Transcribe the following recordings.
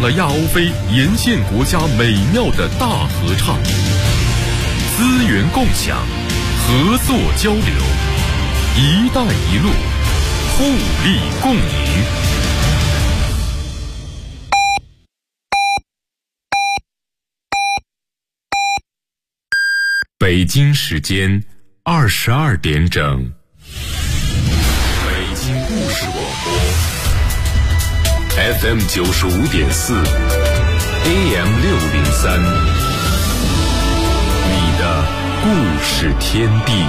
成了亚欧非沿线国家美妙的大合唱。资源共享，合作交流，一带一路，互利共赢。北京时间22点整。北京故事广播 FM 95.4 AM 603，你的故事天地。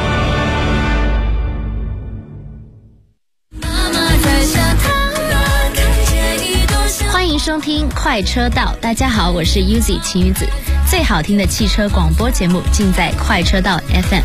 欢迎收听快车道，大家好，我是 Uzi 晴雨子。最好听的汽车广播节目尽在快车道 FM。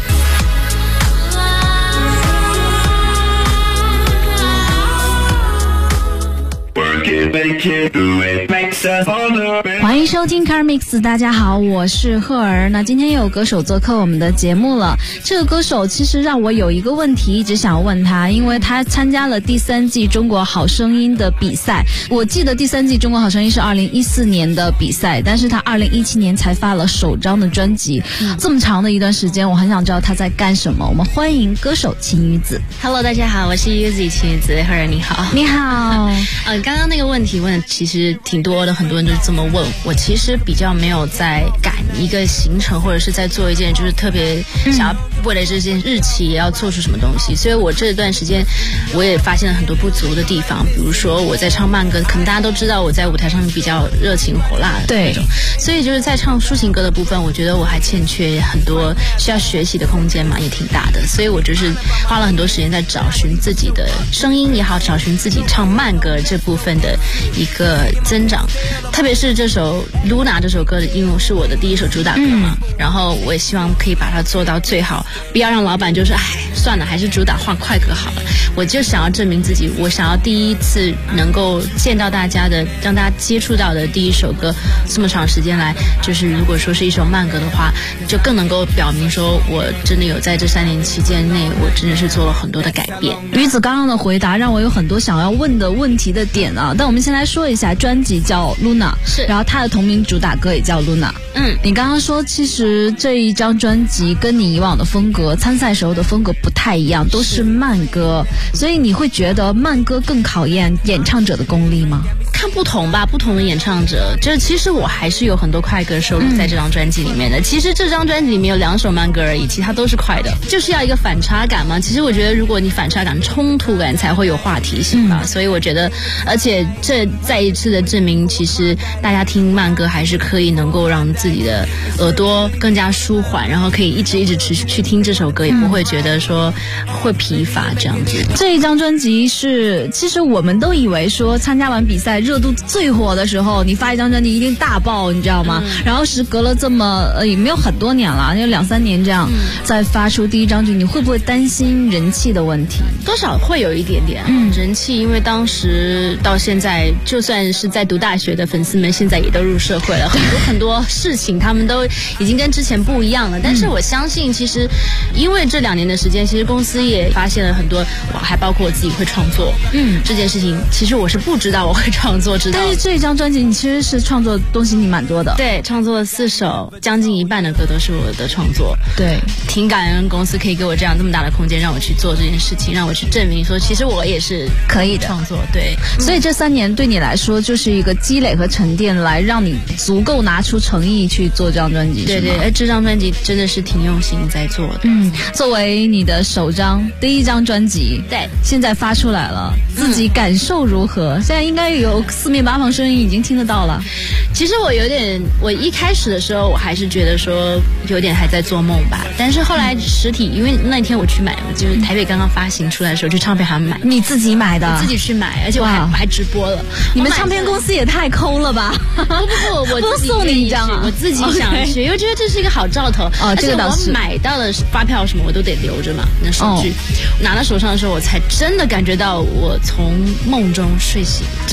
欢迎收听 Car Mix， 大家好，我是赫儿。那今天又有歌手做客我们的节目了。这个歌手其实让我有一个问题一直想问他，因为他参加了第3季中国好声音的比赛。我记得第3季中国好声音是2014年的比赛，但是他2017年才发了首张的专辑。这么长的一段时间，我很想知道他在干什么。我们欢迎歌手晴雨子。 Hello， 大家好，我是 Uzi 晴雨子。赫儿你好。 你好。 刚刚那个问题问的其实挺多的，很多人都是这么问我。其实比较没有在赶一个行程，或者是在做一件就是特别想要为了这件日期也要做出什么东西，所以我这段时间我也发现了很多不足的地方。比如说我在唱慢歌，可能大家都知道我在舞台上面比较热情火辣的那种，所以就是在唱抒情歌的部分，我觉得我还欠缺很多需要学习的空间嘛，也挺大的。所以我就是花了很多时间在找寻自己的声音也好，找寻自己唱慢歌这部分的一个增长。特别是这首 Luna 这首歌的，因为是我的第一首主打歌嘛，然后我也希望可以把它做到最好，不要让老板就是算了，还是主打换快歌好了。我就想要证明自己，我想要第一次能够见到大家的，让大家接触到的第一首歌，这么长时间来，就是如果说是一首慢歌的话，就更能够表明说我真的有在这3年期间内，我真的是做了很多的改变。 雨子刚刚的回答让我有很多想要问的问题的点啊，但我们先来说一下，专辑叫 Luna， 是，然后它的同名主打歌也叫 Luna。你刚刚说其实这一张专辑跟你以往的风格，参赛时候的风格不太一样，都是慢歌，所以你会觉得慢歌更考验演唱者的功力吗？ 看不同吧，不同的演唱者，就是其实我还是有很多快歌收录在这张专辑里面的。其实这张专辑里面有2首慢歌而已，其他都是快的，就是要一个反差感嘛。其实我觉得如果你反差感、冲突感才会有话题性吧。所以我觉得，而且这再一次的证明，其实大家听慢歌还是可以能够让自己的耳朵更加舒缓，然后可以一直持续去听这首歌，也不会觉得说会疲乏这样子。 这一张专辑是，其实我们都以为说参加完比赛热度最火的时候，你发一张专辑一定大爆，你知道吗？然后时隔了这么也没有很多年了，有2-3年这样，再发出第一张专辑，你会不会担心人气的问题？ 多少会有一点点人气，因为当时到现在，就算是在读大学的粉丝们，现在也都入社会了，很多事情他们都已经跟之前不一样了。但是我相信，其实因为这2年的时间，其实公司也发现了很多，还包括我自己会创作，这件事情其实我是不知道我会创作，知道。 但是这一张专辑你其实是创作东西你蛮多的。 对，创作了4首，将近一半的歌都是我的创作。 对， 挺感恩公司可以给我这样这么大的空间，让我去做这件事情，让我去证明说其实我也是可以的创作。对， 所以这3年对你来说就是一个积累和沉淀，来让你足够拿出诚意去做这张专辑。 对对，这张专辑真的是挺用心在做的。 作为你的第一张专辑， 对， 现在发出来了，自己感受如何？现在应该有4面8方声音已经听得到了。 其实我一开始的时候，我还是觉得说有点还在做梦吧。但是后来实体，因为那天我去买，就是台北刚刚发行出来的时候，去唱片行买。 你自己买的？ 我自己去买，而且我还直播了。 你们唱片公司也太抠了吧？ 不，我自己送你一张啊， 我自己想去，因为觉得这是一个好兆头。 这个倒是。 我买到的发票什么我都得留着嘛，那手续拿到手上的时候，我才真的感觉到我从梦中睡醒。真的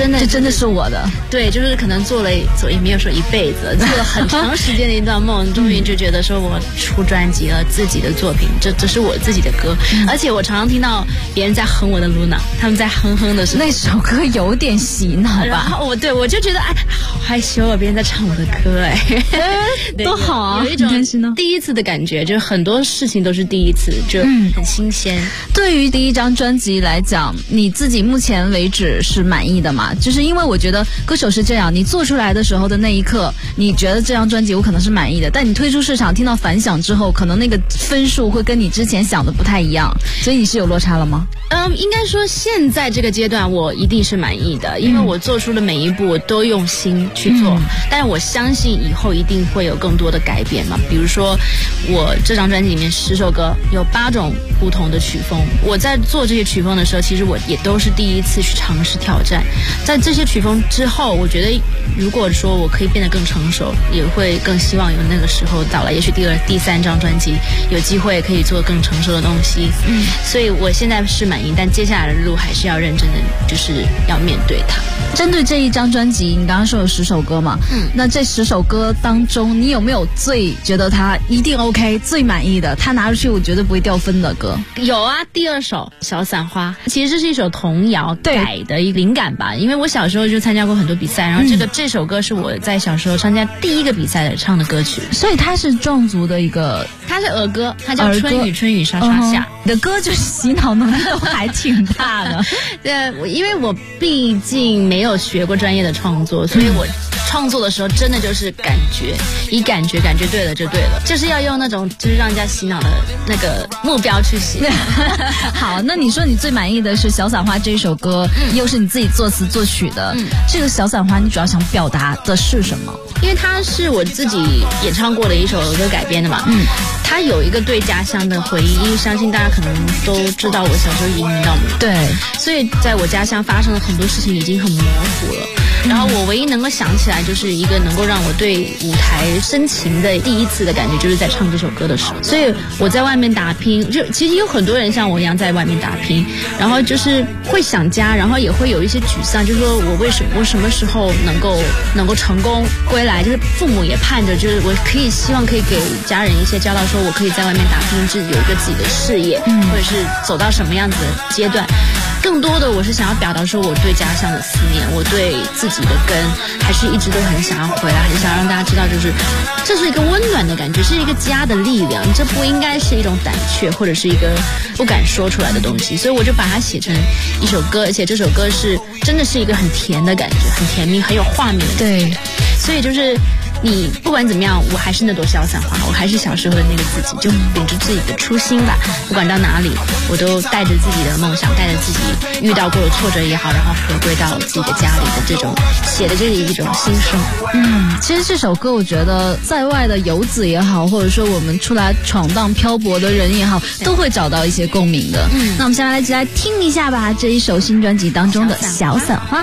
的是我的。 对，就是可能做也没有说一辈子，做了很长时间的一段梦，终于就觉得说我出专辑了，自己的作品，这是我自己的歌，而且我常常听到别人在哼我的 Luna， 他们在哼哼的时候， 那首歌有点洗脑吧？ 然后我就觉得好害羞啊，别人在唱我的歌多好啊， 有一种第一次的感觉，就是很多事情都是第一次，就很新鲜。 对于第一张专辑来讲，你自己目前为止是满意的吗？就是因为我觉得歌手是这样，你做出来的时候的那一刻，你觉得这张专辑我可能是满意的，但你推出市场听到反响之后，可能那个分数会跟你之前想的不太一样，所以你是有落差了吗？ 应该说现在这个阶段我一定是满意的，因为我做出的每一步我都用心去做，但是我相信以后一定会有更多的改变嘛。比如说我这张专辑里面10首歌有8种不同的曲风，我在做这些曲风的时候，其实我也都是第一次去尝试挑战。在这些曲风之后，我觉得如果说我可以变得更成熟，也会更希望有那个时候到来，也许第2、第3张专辑有机会可以做更成熟的东西。所以我现在是满意，但接下来的路还是要认真的，就是要面对它。 针对这一张专辑，你刚刚说有10首歌嘛？那这10首歌当中，你有没有最觉得它一定 OK、最满意的？它拿出去我绝对不会掉分的歌？ 有啊，第2首《小伞花》，其实这是一首童谣改的一个灵感吧。因为我小时候就参加过很多比赛，然后这首歌是我在小时候参加第一个比赛唱的歌曲， 所以它是壮族的一个， 它是儿歌，它叫《春雨春雨沙沙下》。 你的歌就是洗脑能力都还挺大的。 对，因为我毕竟没有学过专业的创作，所以我创作的时候真的就是感觉，以感觉对了就对了，就是要用那种就是让人家洗脑的那个目标去写。 好，那你说你最满意的是《小伞花》这首歌，又是你自己作词作曲的，这个《小伞花》你主要想表达的是什么？ 因为它是我自己演唱过的一首歌改编的嘛，它有一个对家乡的回忆，因为相信大家可能都知道我小时候移民到美国， 对， 所以在我家乡发生了很多事情已经很模糊了。然后我唯一能够想起来，就是一个能够让我对舞台深情的第一次的感觉，就是在唱这首歌的时候。所以我在外面打拼，就其实有很多人像我一样在外面打拼，然后就是会想家，然后也会有一些沮丧，就是说我什么时候能够成功归来，就是父母也盼着，就是我希望可以给家人一些交代，说我可以在外面打拼，自己有一个自己的事业，或者是走到什么样子的阶段。更多的我是想要表达说我对家乡的思念，我对自己的根还是一直都很想要回来，很想让大家知道，就是这是一个温暖的感觉，是一个家的力量，这不应该是一种胆怯或者是一个不敢说出来的东西。所以我就把它写成一首歌，而且这首歌是真的是一个很甜的感觉，很甜蜜，很有画面的感觉。 对， 所以就是你不管怎么样，我还是那朵小伞花，我还是小时候的那个自己，就秉着自己的初心吧。不管到哪里，我都带着自己的梦想，带着自己遇到过的挫折也好，然后回归到自己的家里的这种写的这一种心声。 其实这首歌我觉得在外的游子也好，或者说我们出来闯荡漂泊的人也好，都会找到一些共鸣的。那我们先来一起来听一下吧，这一首新专辑当中的《小伞花》。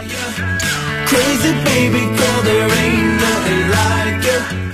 Crazy baby girl, there ain't nothing like you.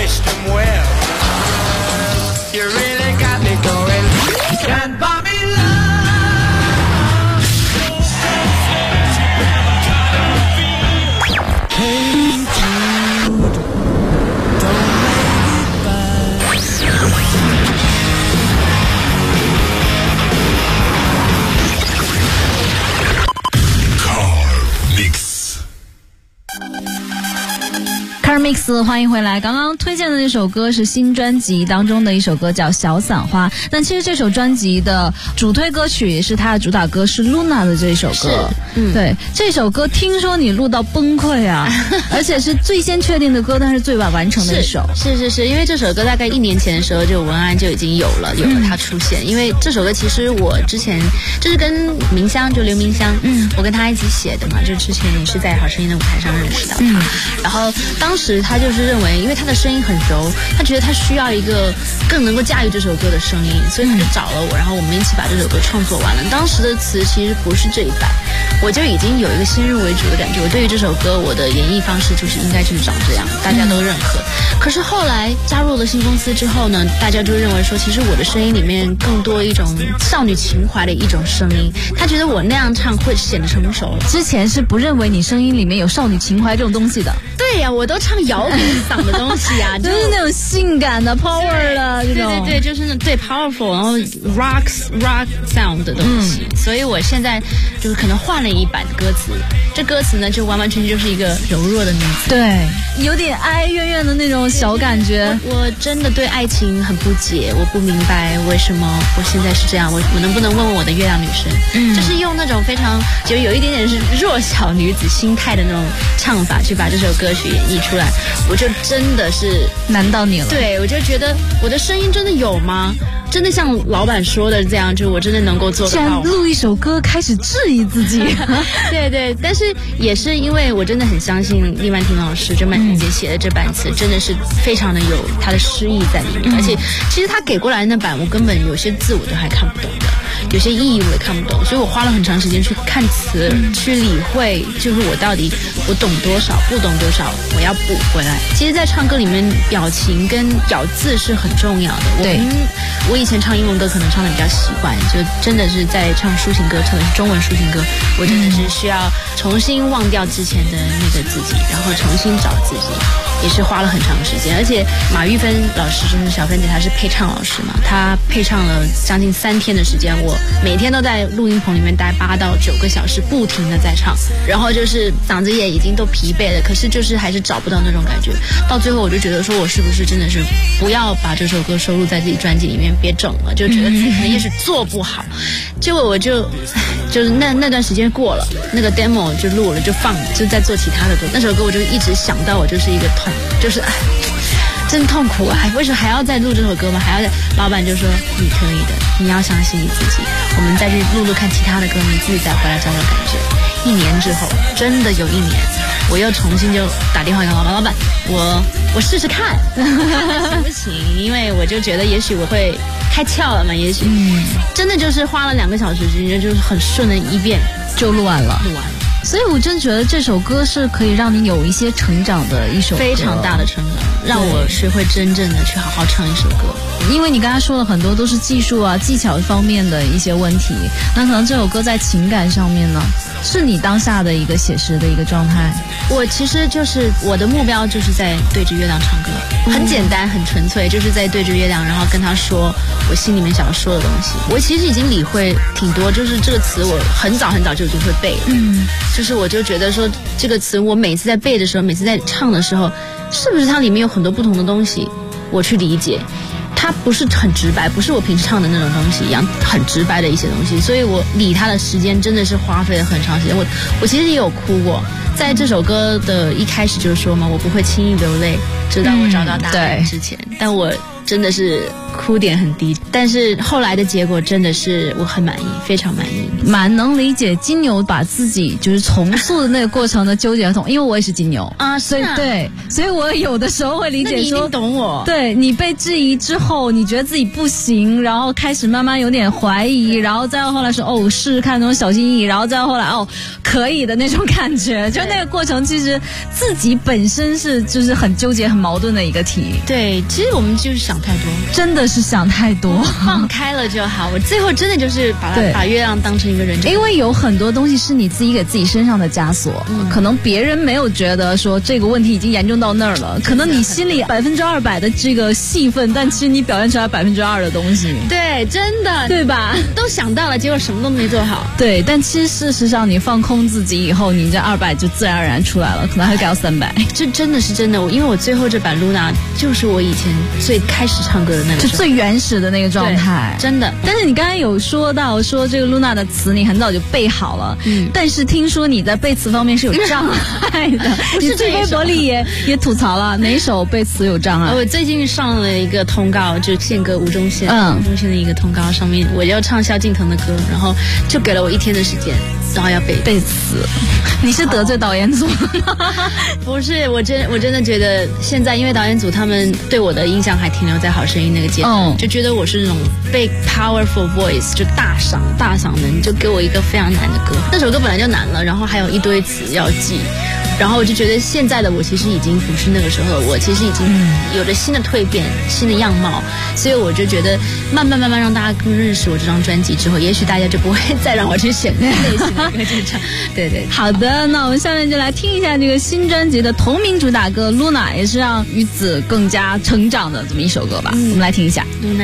wished him well. You really got me going. Can't buy me love. Hey Jude, don't make it bad. Mix， 欢迎回来。刚刚推荐的那首歌是新专辑当中的一首歌，叫《小伞花》。但其实这首专辑的主推歌曲也是它的主打歌，是 Luna 的这首歌。对，这首歌听说你录到崩溃啊，而且是最先确定的歌，但是最晚完成的一首。 是，因为这首歌大概1年前的时候，就文案就已经有了它出现。因为这首歌其实我之前就是跟明香，就刘明香，我跟他一起写的嘛，就之前也是在好声音的舞台上认识到他。然后当时他就是认为，因为他的声音很柔，他觉得他需要一个更能够驾驭这首歌的声音，所以他就找了我，然后我们一起把这首歌创作完了。当时的词其实不是这一版，我就已经有一个先入为主的感觉，我对于这首歌我的演绎方式就是应该就是长这样，大家都认可。可是后来加入了新公司之后呢，大家就认为说，其实我的声音里面更多一种少女情怀的一种声音，他觉得我那样唱会显得成熟。 之前是不认为你声音里面有少女情怀这种东西的。 对呀，我都唱摇滚嗓的东西啊， 就是那种性感的 power 的这种。 对，就是那最 powerful， 然后 rock sound 的东西。所以我现在就是可能换了一版歌词，这歌词呢就完完全全就是一个柔弱的女子， 对，有点哀怨怨的那种小感觉。 我真的对爱情很不解，我不明白为什么我现在是这样。我能不能问问我的月亮女神？就是用那种非常就有一点点是弱小女子心态的那种唱法去把这首歌曲演绎出来，我就真的是难到你了。 对，我就觉得我的声音真的有吗？真的像老板说的这样，就我真的能够做得到？ 居然录一首歌开始质疑自己。 对，但是也是因为我真的很相信厉曼婷老师就曼婷姐写的这版词真的是非常的有她的诗意在里面，而且其实她给过来的那版我根本有些字我都还看不懂的，有些意义我也看不懂，所以我花了很长时间去看词，去理会，就是我到底我懂多少，不懂多少，我要补回来。其实在唱歌里面表情跟咬字是很重要的。 对， 我以前唱英文歌可能唱的比较习惯，就真的是在唱抒情歌，特别是中文抒情歌，我真的是需要重新忘掉之前的那个自己，然后重新找自己，也是花了很长时间。而且马玉芬老师就是小芬姐，她是配唱老师嘛，她配唱了将近3天的时间，我每天都在录音棚里面待8到9个小时，不停的在唱，然后就是嗓子也已经都疲惫了，可是就是还是找不到那种感觉。到最后我就觉得说，我是不是真的是不要把这首歌收录在自己专辑里面，别整了，就觉得自己可能也许做不好。结果我就是那段时间过了，那个 demo 就录了就放了，就在做其他的歌。那首歌我就一直想到我就是一个痛，就是真痛苦啊！为什么还要再录这首歌吗？还要再？老板就说你可以的，你要相信你自己。我们再去录看其他的歌，你自己再回来找找感觉。1年之后，真的有1年，我又重新就打电话给老板，老板，我试试看，行不行？因为我就觉得也许我会开窍了嘛，也许真的就是花了2个小时之间，就是很顺的一遍就录完了。 所以我真觉得这首歌是可以让你有一些成长的一首歌， 非常大的成长，让我学会真正的去好好唱一首歌。 因为你刚才说了很多都是技术啊技巧方面的一些问题，那可能这首歌在情感上面呢，是你当下的一个写实的一个状态。 我其实就是我的目标就是在对着月亮唱歌，很简单很纯粹，就是在对着月亮，然后跟他说我心里面想要说的东西。我其实已经理会挺多，就是这个词我很早就会背了，就是我就觉得说这个词我每次在背的时候，每次在唱的时候，是不是它里面有很多不同的东西我去理解，它不是很直白，不是我平时唱的那种东西一样很直白的一些东西，所以我理它的时间真的是花费了很长时间。我其实也有哭过，在这首歌的一开始就说嘛，我不会轻易流泪，直到我找到答案之前，但我真的是哭点很低，但是后来的结果真的是我很满意，非常满意， 蛮能理解金牛把自己就是重塑的那个过程的纠结痛，因为我也是金牛啊， 所以对，所以我有的时候会理解说， 那你一定懂我， 对，你被质疑之后，你觉得自己不行，然后开始慢慢有点怀疑，然后再到后来说试试看那种小心翼翼，然后再到后来可以的那种感觉。就那个过程，其实自己本身是就是很纠结、很矛盾的一个题。 对，其实我们就是想太多， 真的是想太多， 放开了就好。我最后真的就是把月亮当成一个人， 因为有很多东西是你自己给自己身上的枷锁，可能别人没有觉得说这个问题已经严重到那儿了，可能你心里200%的这个戏份，但其实你表现出来2%的东西。 对，真的， 对吧？ 都想到了，结果什么都没做好。 对，但其实事实上你放空自己以后，你这200就自然而然出来了，可能还改到300。 这真的是真的，因为我最后这版 Luna 就是我以前最开始唱歌的那个时候， 就最原始的那个状态， 真的。 但是你刚才有说到说这个 Luna 的词你很早就背好了，但是听说你在背词方面是有障碍的，你在微博里也吐槽了哪首背词有障碍？ 我最近上了一个通告，就是宪歌吴宗宪的一个通告，上面我要唱萧敬腾的歌，然后就给了我1天的时间，然后要背词。 你是得罪导演组了吗？ 不是，我真的觉得现在因为导演组他们对我的印象还停留在好声音那个阶段，就觉得我是那种被 powerful voice 就大嗓的，你就给我一个非常难的歌，那首歌本来就难了，然后还有一堆词要记。然后我就觉得现在的我其实已经不是那个时候了，我其实已经有着新的蜕变、新的样貌，所以我就觉得慢慢让大家更认识我这张专辑之后，也许大家就不会再让我去选那类型的歌去唱。对， 好的，那我们下面就来听一下这个新专辑的同名主打歌《Luna》，也是让于子更加成长的这么一首歌吧。我们来听一下《 Luna》。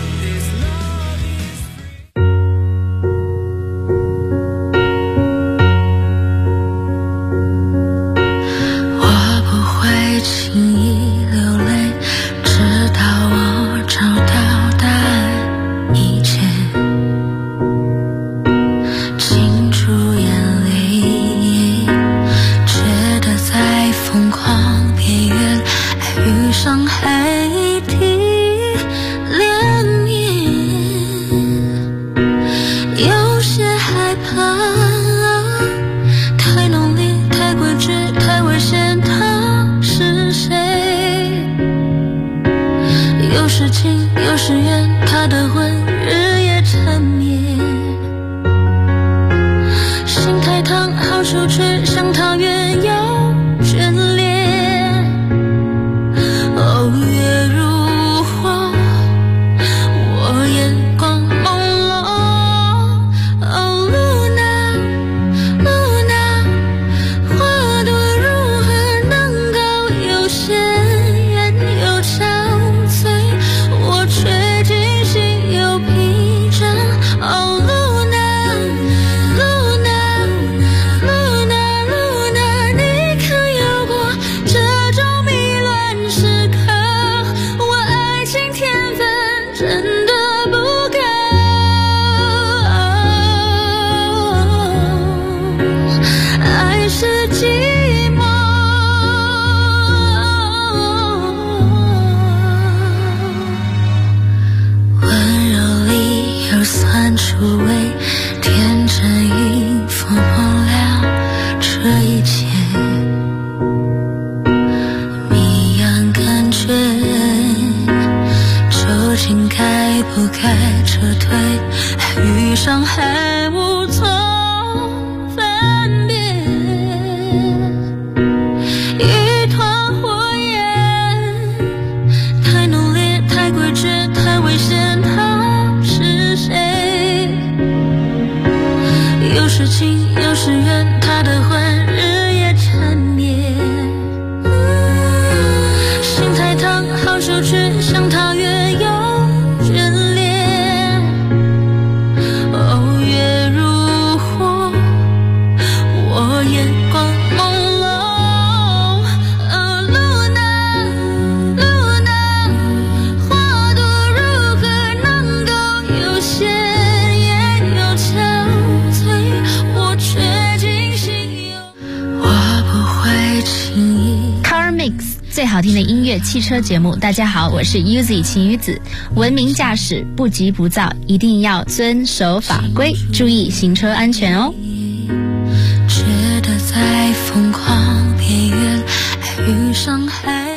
最好听的音乐汽车节目，大家好，我是 Uzi 晴雨子。文明驾驶，不急不躁，一定要遵守法规，注意行车安全哦。 觉得在疯狂边缘爱与伤害。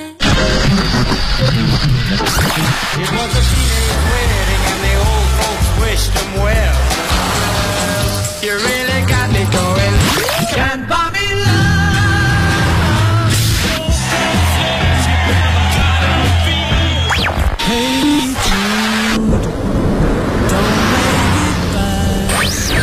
You really got me going. Can't buy me love. Hey dude, don't make it bad.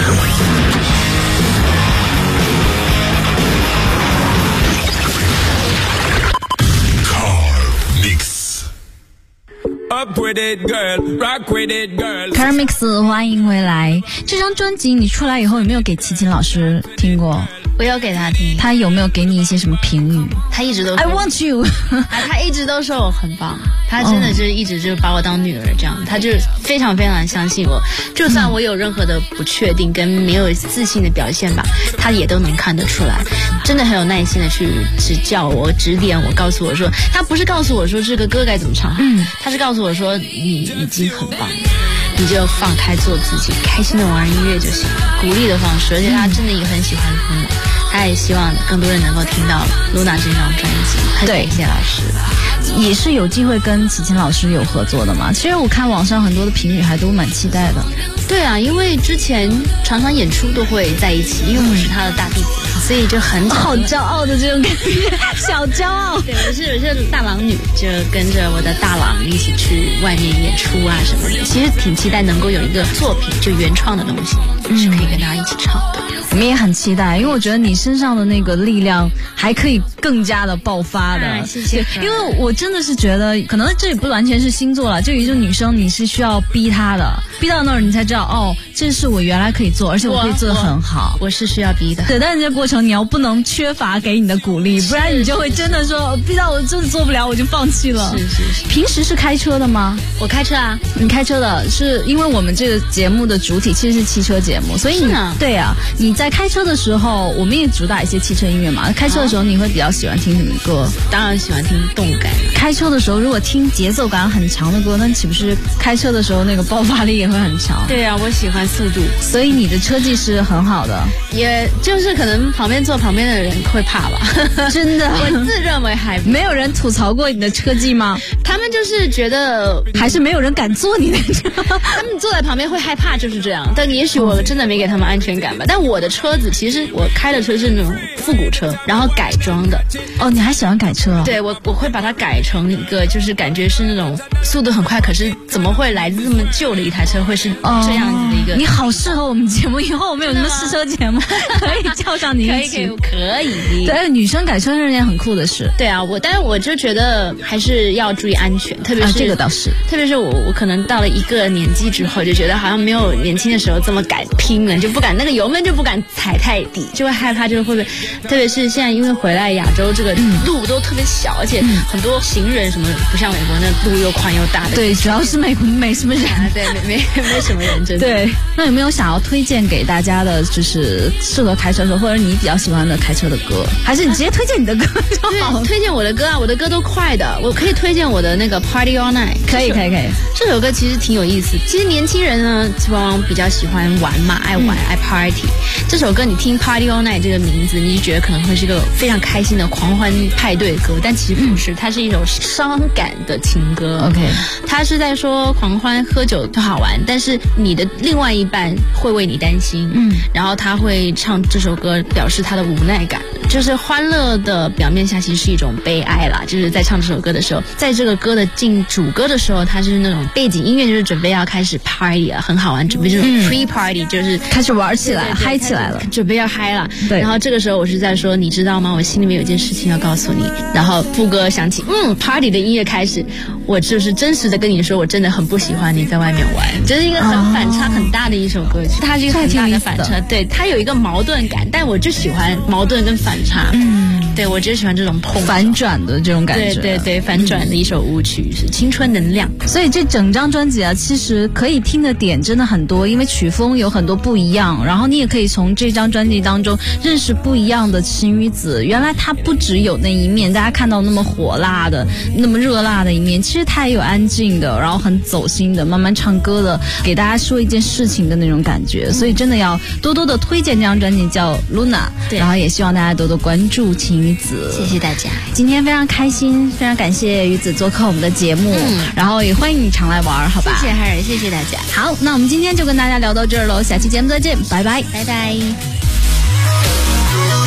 Up with it, girl. Rock with it, girl. Carmix 欢迎回来。这张专辑你出来以后有没有给齐秦老师听过？ 我有给他听， 他有没有给你一些什么评语？ 他一直都说 I want you 他一直都说我很棒，他真的就是一直就把我当女儿这样，他就非常非常相信我，就算我有任何的不确定跟没有自信的表现吧，他也都能看得出来，真的很有耐心的去指教我、指点我，告诉我说，他不是告诉我说这个歌该怎么唱，他是告诉我说你已经很棒了，你就放开做自己，开心的玩音乐就行，鼓励的方式，而且他真的也很喜欢Luna，他也希望更多人能够听到Luna这张专辑，很感谢老师。 也是有机会跟齐秦老师有合作的嘛？其实我看网上很多的评语还都蛮期待的。 对啊，因为之前常常演出都会在一起，因为我是他的大弟子，所以就很好骄傲的这种感觉，小骄傲。 对，我是大郎女，就跟着我的大郎一起去外面演出啊什么的。其实挺期待能够有一个作品，就原创的东西，是可以跟大家一起唱的。 我们也很期待，因为我觉得你身上的那个力量还可以更加的爆发的。 谢谢。 因为我真的是觉得，可能这也不完全是星座了，就有一种女生你是需要逼她的，逼到那儿你才知道，哦，这是我原来可以做，而且我可以做得很好。 我是需要逼的。 对，但是这过程你要不能缺乏给你的鼓励，不然你就会真的说逼到我真的做不了，我就放弃了。 是。 平时是开车的吗？ 我开车啊。 你开车的是因为我们这个节目的主体其实是汽车节目，所以对啊，你在开车的时候，我们也主打一些汽车音乐嘛。开车的时候你会比较喜欢听什么歌？ 当然喜欢听动感。 开车的时候如果听节奏感很强的歌，那岂不是开车的时候那个爆发力也会很强？ 对啊，我喜欢速度， 所以你的车技是很好的。 也就是可能坐旁边的人会怕吧。 真的， 我自认为还没有人吐槽过你的车技吗？ 他们就是觉得还是没有人敢坐你的车， 他们坐在旁边会害怕，就是这样。但也许我真的没给他们安全感吧。但我的车子其实我开的车是那种复古车，然后改装的。 哦，你还喜欢改车啊？ 对，我会把它改成一个就是感觉是那种速度很快，可是怎么会来自这么旧的一台车会是这样子的一个。 你好适合我们节目，以后我们有什么试车节目可以叫上你一起。 可以。 对，女生改车是件很酷的事。 对啊，但是我就觉得还是要注意安全，特别是这个倒是， 特别是我可能到了一个年纪之后，就觉得好像没有年轻的时候这么敢拼了，就不敢那个油门就不敢踩太底，就会害怕，就会不会，特别是现在因为回来亚洲这个路都特别小，而且很多行人什么不像美国那路又宽又大的。 对，主要是美国没什么人， 对，没什么人，真的。 对，那有没有想要推荐给大家的，就是适合开车的时候，或者你比较喜欢的开车的歌，还是你直接推荐你的歌就好？ 推荐我的歌啊，我的歌都快的，我可以推荐我的那个 Party All Night。 可以。 这首歌其实挺有意思。其实年轻人呢，往往比较喜欢玩嘛，爱玩爱 party。这首歌你听 Party All Night 这个名字，你就觉得可能会是个非常开心的狂欢派对歌，但其实不是，它是一首伤感的情歌。 OK， 它是在说狂欢喝酒都好玩，但是你的另外一半会为你担心。然后他会唱这首歌表示他的无奈感，就是欢乐的表面下其实是一种悲哀啦。就是在唱这首歌的时候，在这个歌的进主歌的时候，它是那种背景音乐，就是准备要开始 party 了，很好玩，准备这种 pre party， 就是开始玩起来，嗨起来了， 准备要嗨了。 对， 然后这个时候我是在说，你知道吗？我心里面有件事情要告诉你。然后副歌响起，party 的音乐开始，我就是真实的跟你说，我真的很不喜欢你在外面玩，这是一个很反差很大的一首歌曲，它是一个很大的反差，对，它有一个矛盾感，但我就喜欢矛盾跟反差。对，我就喜欢这种反转的这种感觉。 对，反转的一首舞曲，是青春能量。 所以这整张专辑啊，其实可以听的点真的很多，因为曲风有很多不一样，然后你也可以从这张专辑当中认识不一样的晴雨子。原来他不只有那一面大家看到那么火辣的那么热辣的一面，其实他也有安静的，然后很走心的慢慢唱歌的，给大家说一件事情的那种感觉。所以真的要多多的推荐这张专辑叫 Luna， 然后也希望大家多多关注晴雨子。 谢谢大家， 今天非常开心，非常感谢雨子做客我们的节目，然后也欢迎你常来玩，好吧？ 谢谢海尔，谢谢大家。 好，那我们今天就跟大家聊到这儿喽，下期节目再见，拜拜， 拜拜。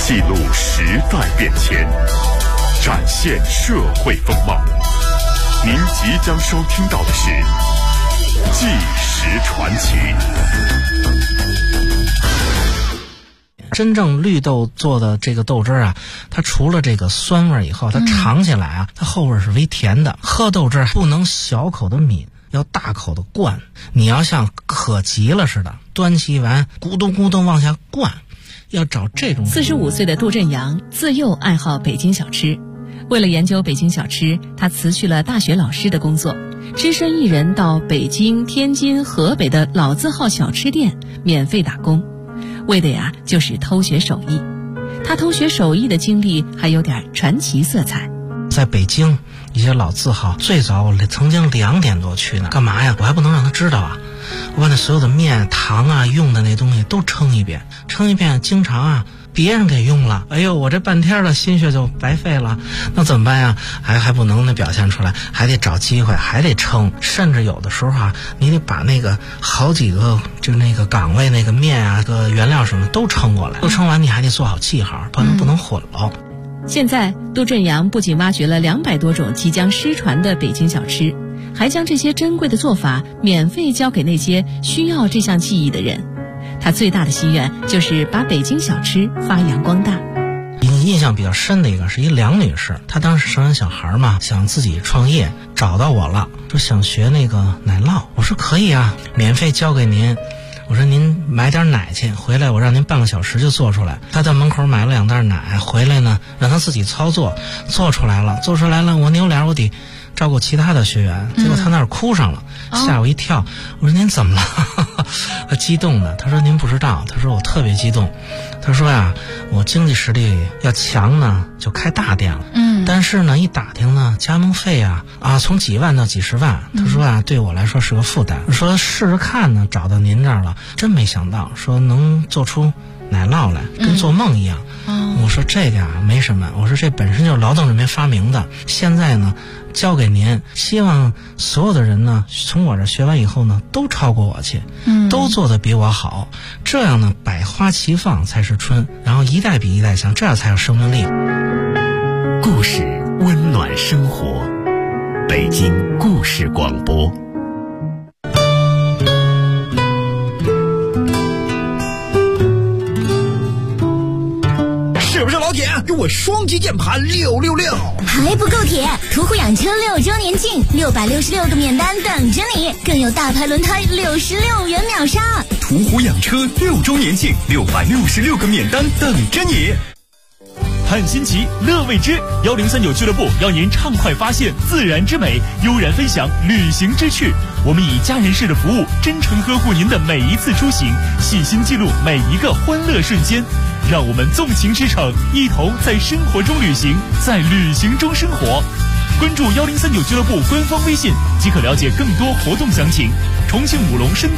记录时代变迁，展现社会风貌。您即将收听到的是《纪实传奇》。 真正绿豆做的这个豆汁啊，它除了这个酸味以后，它尝起来啊，它后味是微甜的。喝豆汁不能小口的抿，要大口的灌。你要像渴急了似的，端起碗咕咚咕咚往下灌，要找这种。 45岁的杜振阳自幼爱好北京小吃，为了研究北京小吃，他辞去了大学老师的工作，只身一人到北京、天津、河北的老字号小吃店免费打工。为的呀，就是偷学手艺。他偷学手艺的经历还有点传奇色彩。 在北京一些老字号，最早我曾经2点多去呢，干嘛呀？我还不能让他知道啊！我把那所有的面、糖啊、用的那东西都称一遍，经常啊别人给用了，哎呦，我这半天的心血就白费了，那怎么办呀？还不能那表现出来，还得找机会，还得称，甚至有的时候啊，你得把那个好几个就那个岗位那个面啊、个原料什么都称过来，都称完你还得做好记号，不能混了。 现在杜振阳不仅挖掘了200多种即将失传的北京小吃，还将这些珍贵的做法免费教给那些需要这项技艺的人。他最大的心愿就是把北京小吃发扬光大。 印象比较深的一个是一梁女士，她当时生完小孩嘛，想自己创业，找到我了，说想学那个奶酪。我说可以啊，免费教给您。我说您买点奶去，回来我让您半个小时就做出来。他在门口买了2袋奶，回来呢让他自己操作，做出来了，我扭脸我得照顾其他的学员，结果他那儿哭上了，吓我一跳。我说您怎么了？他激动的，他说您不知道，他说我特别激动。他说呀，我经济实力要强呢，就开大店了。但是呢，一打听呢，加盟费啊从几万到几十万。他说啊，对我来说是个负担。说试试看呢，找到您这儿了，真没想到，说能做出奶酪来，跟做梦一样。我说这个啊没什么，我说这本身就是劳动人民发明的，现在呢交给您，希望所有的人呢从我这学完以后呢都超过我去，都做得比我好，这样呢百花齐放才是春，然后一代比一代强，这样才有生命力。 故事温暖生活，北京故事广播。 是不是老铁？给我双击键盘666！ 还不够铁！途虎养车6周年庆，666个免单等着你，更有大牌轮胎66元秒杀。 途虎养车6周年庆，666个免单等着你。 看新奇，乐未知，1039俱乐部邀您畅快发现自然之美，悠然分享旅行之趣。我们以家人式的服务，真诚呵护您的每一次出行，细心记录每一个欢乐瞬间。让我们纵情驰骋，一同在生活中旅行，在旅行中生活。关注1039俱乐部官方微信即可了解更多活动详情。重庆武隆深